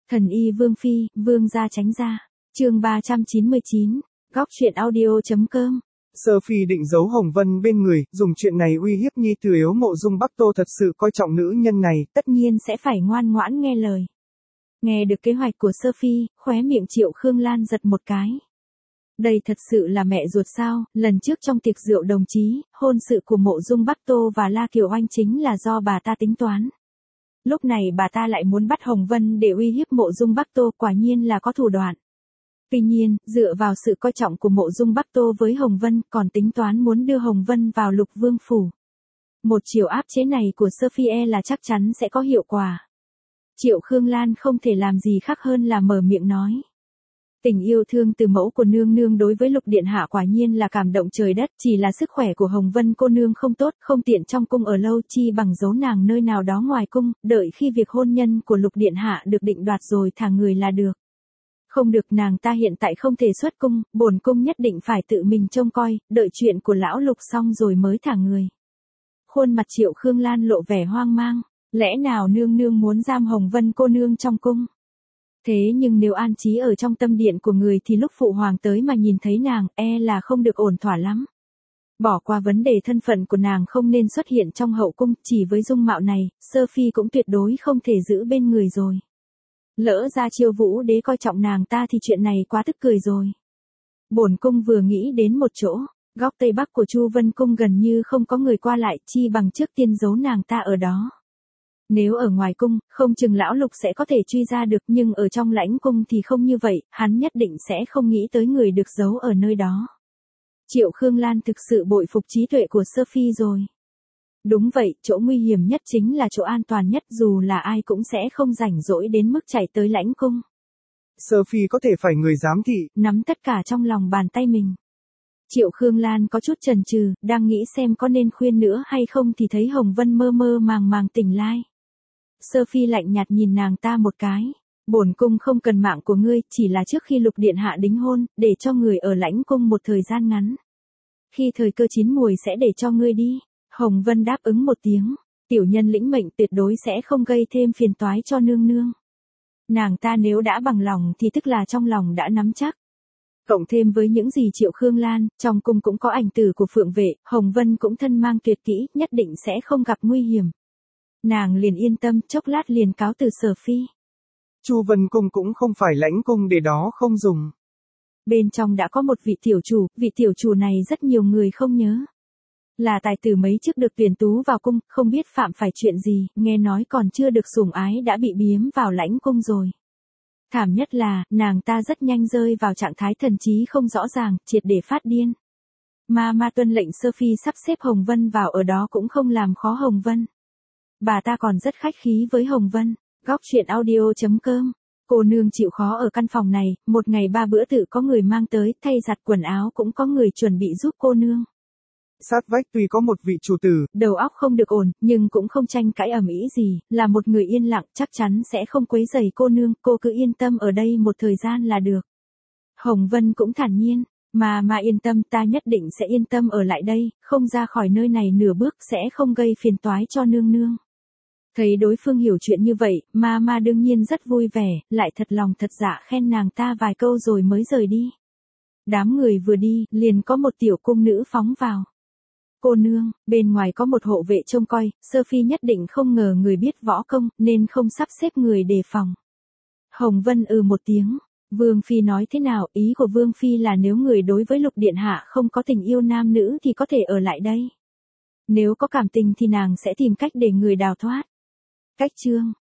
Thần y Vương Phi, Vương gia tránh ra. Chương 399, góc truyện audio.com. Sơ Phi định giấu Hồng Vân bên người, dùng chuyện này uy hiếp nhi tử yếu Mộ Dung Bắc Tô thật sự coi trọng nữ nhân này, tất nhiên sẽ phải ngoan ngoãn nghe lời. Nghe được kế hoạch của Sơ Phi, khóe miệng Triệu Khương Lan giật một cái. Đây thật sự là mẹ ruột sao? Lần trước trong tiệc rượu đồng chí, hôn sự của Mộ Dung Bắc Tô và La Kiều Oanh chính là do bà ta tính toán. Lúc này bà ta lại muốn bắt Hồng Vân để uy hiếp Mộ Dung Bắc Tô, quả nhiên là có thủ đoạn. Tuy nhiên, dựa vào sự coi trọng của Mộ Dung Bắc Tô với Hồng Vân, còn tính toán muốn đưa Hồng Vân vào Lục Vương phủ. Một chiều áp chế này của Sophie là chắc chắn sẽ có hiệu quả. Triệu Khương Lan không thể làm gì khác hơn là mở miệng nói. Tình yêu thương từ mẫu của nương nương đối với Lục điện hạ quả nhiên là cảm động trời đất, chỉ là sức khỏe của Hồng Vân cô nương không tốt, không tiện trong cung ở lâu, chi bằng giấu nàng nơi nào đó ngoài cung, đợi khi việc hôn nhân của Lục điện hạ được định đoạt rồi thả người là được. Không được, nàng ta hiện tại không thể xuất cung, bổn cung nhất định phải tự mình trông coi, đợi chuyện của lão Lục xong rồi mới thả người. Khuôn mặt Triệu Khương Lan lộ vẻ hoang mang, lẽ nào nương nương muốn giam Hồng Vân cô nương trong cung? Thế nhưng nếu an trí ở trong tâm điện của người thì lúc phụ hoàng tới mà nhìn thấy nàng, là không được ổn thỏa lắm. Bỏ qua vấn đề thân phận của nàng không nên xuất hiện trong hậu cung, chỉ với dung mạo này, Sơ Phi cũng tuyệt đối không thể giữ bên người rồi. Lỡ ra Chiêu Vũ đế coi trọng nàng ta thì chuyện này quá tức cười rồi. Bổn cung vừa nghĩ đến một chỗ, góc tây bắc của Chu Vân cung gần như không có người qua lại, chi bằng trước tiên giấu nàng ta ở đó. Nếu ở ngoài cung, không chừng lão Lục sẽ có thể truy ra được, nhưng ở trong lãnh cung thì không như vậy, hắn nhất định sẽ không nghĩ tới người được giấu ở nơi đó. Triệu Khương Lan thực sự bội phục trí tuệ của Sophie rồi. Đúng vậy, chỗ nguy hiểm nhất chính là chỗ an toàn nhất, dù là ai cũng sẽ không rảnh rỗi đến mức chạy tới lãnh cung. Sophie có thể phải người giám thị, nắm tất cả trong lòng bàn tay mình. Triệu Khương Lan có chút chần chừ, đang nghĩ xem có nên khuyên nữa hay không thì thấy Hồng Vân mơ mơ màng màng tỉnh lai. Sophie lạnh nhạt nhìn nàng ta một cái. Bổn cung không cần mạng của ngươi, chỉ là trước khi Lục điện hạ đính hôn, để cho người ở lãnh cung một thời gian ngắn. Khi thời cơ chín muồi sẽ để cho ngươi đi. Hồng Vân đáp ứng một tiếng, tiểu nhân lĩnh mệnh, tuyệt đối sẽ không gây thêm phiền toái cho nương nương. Nàng ta nếu đã bằng lòng thì tức là trong lòng đã nắm chắc. Cộng thêm với những gì Triệu Khương Lan, trong cung cũng có ảnh tử của Phượng Vệ, Hồng Vân cũng thân mang tuyệt kỹ, nhất định sẽ không gặp nguy hiểm. Nàng liền yên tâm, chốc lát liền cáo từ Sở Phi. Chu Vân cung cũng không phải lãnh cung để đó không dùng. Bên trong đã có một vị tiểu chủ này rất nhiều người không nhớ. Là tài tử mấy trước được tuyển tú vào cung, không biết phạm phải chuyện gì, nghe nói còn chưa được sủng ái đã bị biếm vào lãnh cung rồi. Thảm nhất là, nàng ta rất nhanh rơi vào trạng thái thần trí không rõ ràng, triệt để phát điên. Ma tuân lệnh Sophie sắp xếp Hồng Vân vào ở đó cũng không làm khó Hồng Vân. Bà ta còn rất khách khí với Hồng Vân. Góc truyện audio.com. Cô nương chịu khó ở căn phòng này, một ngày 3 bữa tự có người mang tới, thay giặt quần áo cũng có người chuẩn bị giúp cô nương. Sát vách tuy có một vị chủ tử, đầu óc không được ổn, nhưng cũng không tranh cãi ầm ĩ gì, là một người yên lặng, chắc chắn sẽ không quấy rầy cô nương, cô cứ yên tâm ở đây một thời gian là được. Hồng Vân cũng thản nhiên, mà yên tâm, ta nhất định sẽ yên tâm ở lại đây, không ra khỏi nơi này nửa bước, sẽ không gây phiền toái cho nương nương. Thấy đối phương hiểu chuyện như vậy, ma đương nhiên rất vui vẻ, lại thật lòng thật dạ khen nàng ta vài câu rồi mới rời đi. Đám người vừa đi, liền có một tiểu cung nữ phóng vào. Cô nương, bên ngoài có một hộ vệ trông coi, Sophie nhất định không ngờ người biết võ công, nên không sắp xếp người đề phòng. Hồng Vân một tiếng, Vương Phi nói thế nào, ý của Vương Phi là nếu người đối với Lục điện hạ không có tình yêu nam nữ thì có thể ở lại đây. Nếu có cảm tình thì nàng sẽ tìm cách để người đào thoát. Cách chương